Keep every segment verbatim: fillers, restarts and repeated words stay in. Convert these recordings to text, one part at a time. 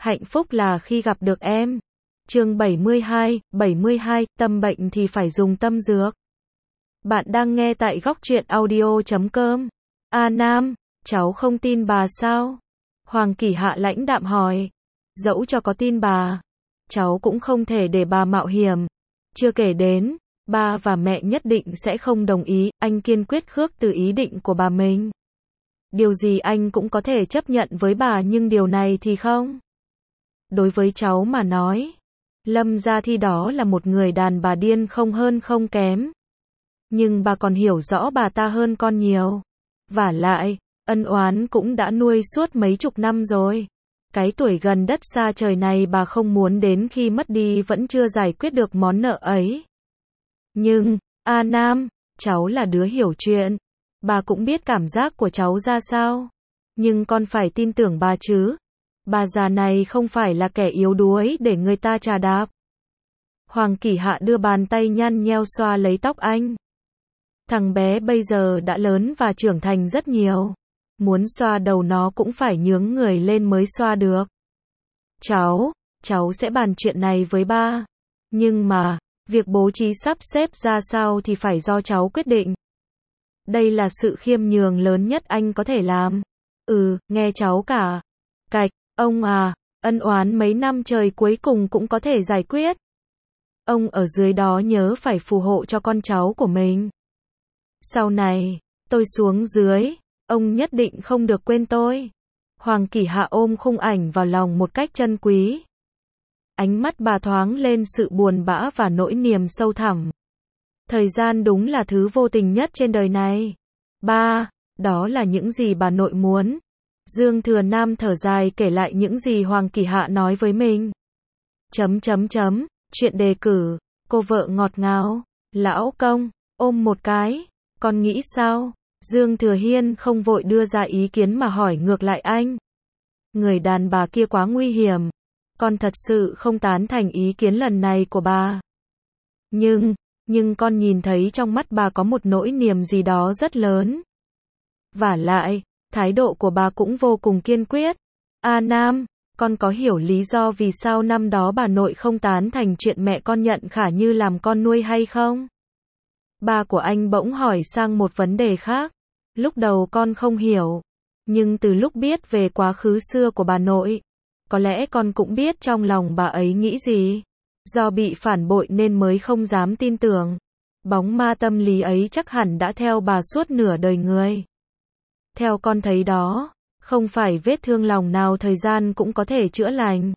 Hạnh phúc là khi gặp được em. Chương bảy mươi hai, bảy mươi hai, tâm bệnh thì phải dùng tâm dược. Bạn đang nghe tại góc truyện audio chấm com. A Nam, cháu không tin bà sao? Hoàng Kỷ Hạ lãnh đạm hỏi. Dẫu cho có tin bà, cháu cũng không thể để bà mạo hiểm. Chưa kể đến, ba và mẹ nhất định sẽ không đồng ý, anh kiên quyết khước từ ý định của bà mình. Điều gì anh cũng có thể chấp nhận với bà nhưng điều này thì không. Đối với cháu mà nói, Lâm Gia Thi đó là một người đàn bà điên không hơn không kém. Nhưng bà còn hiểu rõ bà ta hơn con nhiều. Vả lại, ân oán cũng đã nuôi suốt mấy chục năm rồi. Cái tuổi gần đất xa trời này bà không muốn đến khi mất đi vẫn chưa giải quyết được món nợ ấy. Nhưng, A Nam, cháu là đứa hiểu chuyện. Bà cũng biết cảm giác của cháu ra sao. Nhưng con phải tin tưởng bà chứ. Bà già này không phải là kẻ yếu đuối để người ta trà đạp. Hoàng Kỷ Hạ đưa bàn tay nhăn nheo xoa lấy tóc anh. Thằng bé bây giờ đã lớn và trưởng thành rất nhiều. Muốn xoa đầu nó cũng phải nhướng người lên mới xoa được. Cháu, cháu sẽ bàn chuyện này với ba. Nhưng mà, việc bố trí sắp xếp ra sao thì phải do cháu quyết định. Đây là sự khiêm nhường lớn nhất anh có thể làm. Ừ, nghe cháu cả. Cạch, ông à, ân oán mấy năm trời cuối cùng cũng có thể giải quyết. Ông ở dưới đó nhớ phải phù hộ cho con cháu của mình. Sau này, tôi xuống dưới, ông nhất định không được quên tôi. Hoàng Kỷ Hạ ôm khung ảnh vào lòng một cách trân quý. Ánh mắt bà thoáng lên sự buồn bã và nỗi niềm sâu thẳm. Thời gian đúng là thứ vô tình nhất trên đời này. Ba, đó là những gì bà nội muốn. Dương Thừa Nam thở dài kể lại những gì Hoàng Kỷ Hạ nói với mình. Chấm chấm chấm, chuyện đề cử, cô vợ ngọt ngào. Lão công, ôm một cái, con nghĩ sao? Dương Thừa Hiên không vội đưa ra ý kiến mà hỏi ngược lại anh. Người đàn bà kia quá nguy hiểm. Con thật sự không tán thành ý kiến lần này của bà. Nhưng, nhưng con nhìn thấy trong mắt bà có một nỗi niềm gì đó rất lớn. Vả lại, thái độ của bà cũng vô cùng kiên quyết. A Nam, con có hiểu lý do vì sao năm đó bà nội không tán thành chuyện mẹ con nhận Khả Như làm con nuôi hay không? Ba của anh bỗng hỏi sang một vấn đề khác. Lúc đầu con không hiểu. Nhưng từ lúc biết về quá khứ xưa của bà nội, có lẽ con cũng biết trong lòng bà ấy nghĩ gì. Do bị phản bội nên mới không dám tin tưởng. Bóng ma tâm lý ấy chắc hẳn đã theo bà suốt nửa đời người. Theo con thấy đó, không phải vết thương lòng nào thời gian cũng có thể chữa lành.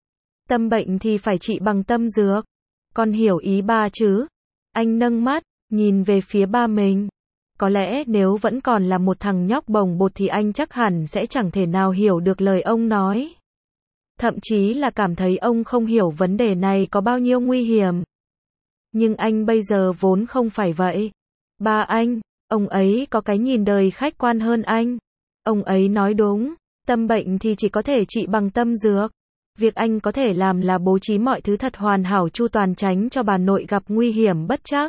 Tâm bệnh thì phải trị bằng tâm dược. Con hiểu ý ba chứ? Anh nâng mắt, nhìn về phía ba mình. Có lẽ nếu vẫn còn là một thằng nhóc bồng bột thì anh chắc hẳn sẽ chẳng thể nào hiểu được lời ông nói. Thậm chí là cảm thấy ông không hiểu vấn đề này có bao nhiêu nguy hiểm. Nhưng anh bây giờ vốn không phải vậy. Ba anh, ông ấy có cái nhìn đời khách quan hơn anh. Ông ấy nói đúng, tâm bệnh thì chỉ có thể trị bằng tâm dược. Việc anh có thể làm là bố trí mọi thứ thật hoàn hảo chu toàn tránh cho bà nội gặp nguy hiểm bất trắc.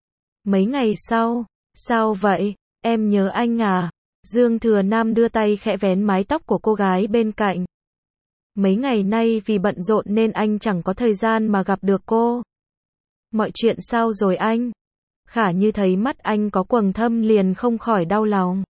Mấy ngày sau, sao vậy, em nhớ anh à? Dương Thừa Nam đưa tay khẽ vén mái tóc của cô gái bên cạnh. Mấy ngày nay vì bận rộn nên anh chẳng có thời gian mà gặp được cô. Mọi chuyện sao rồi anh? Khả Như thấy mắt anh có quầng thâm liền không khỏi đau lòng.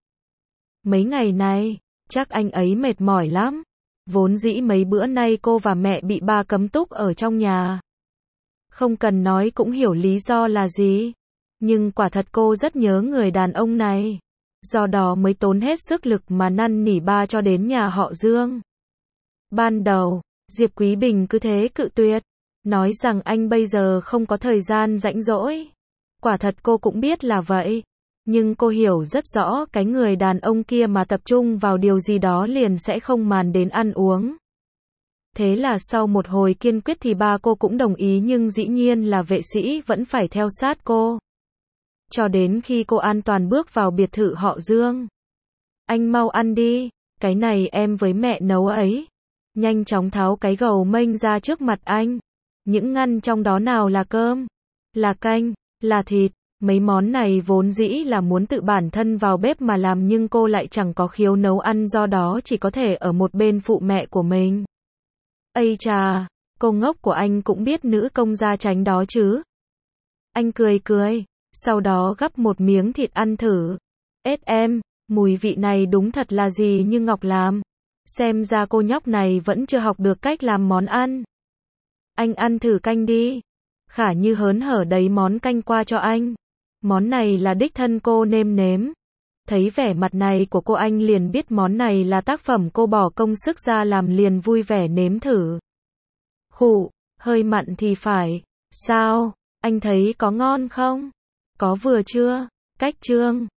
Mấy ngày này, chắc anh ấy mệt mỏi lắm. Vốn dĩ mấy bữa nay cô và mẹ bị ba cấm túc ở trong nhà. Không cần nói cũng hiểu lý do là gì. Nhưng quả thật cô rất nhớ người đàn ông này. Do đó mới tốn hết sức lực mà năn nỉ ba cho đến nhà họ Dương. Ban đầu, Diệp Quý Bình cứ thế cự tuyệt. Nói rằng anh bây giờ không có thời gian rảnh rỗi. Quả thật cô cũng biết là vậy. Nhưng cô hiểu rất rõ cái người đàn ông kia mà tập trung vào điều gì đó liền sẽ không màn đến ăn uống. Thế là sau một hồi kiên quyết thì ba cô cũng đồng ý nhưng dĩ nhiên là vệ sĩ vẫn phải theo sát cô. Cho đến khi cô an toàn bước vào biệt thự họ Dương. Anh mau ăn đi, cái này em với mẹ nấu ấy. Nhanh chóng tháo cái gầu mênh ra trước mặt anh. Những ngăn trong đó nào là cơm, là canh, là thịt. Mấy món này vốn dĩ là muốn tự bản thân vào bếp mà làm nhưng cô lại chẳng có khiếu nấu ăn do đó chỉ có thể ở một bên phụ mẹ của mình. Ây chà, cô ngốc của anh cũng biết nữ công gia tránh đó chứ. Anh cười cười, sau đó gắp một miếng thịt ăn thử. Ết em, mùi vị này đúng thật là gì như Ngọc làm. Xem ra cô nhóc này vẫn chưa học được cách làm món ăn. Anh ăn thử canh đi. Khả Như hớn hở đẩy món canh qua cho anh. Món này là đích thân cô nêm nếm. Thấy vẻ mặt này của cô anh liền biết món này là tác phẩm cô bỏ công sức ra làm, liền vui vẻ nếm thử. Khụ, hơi mặn thì phải. Sao, anh thấy có ngon không? Có vừa chưa? Cách chương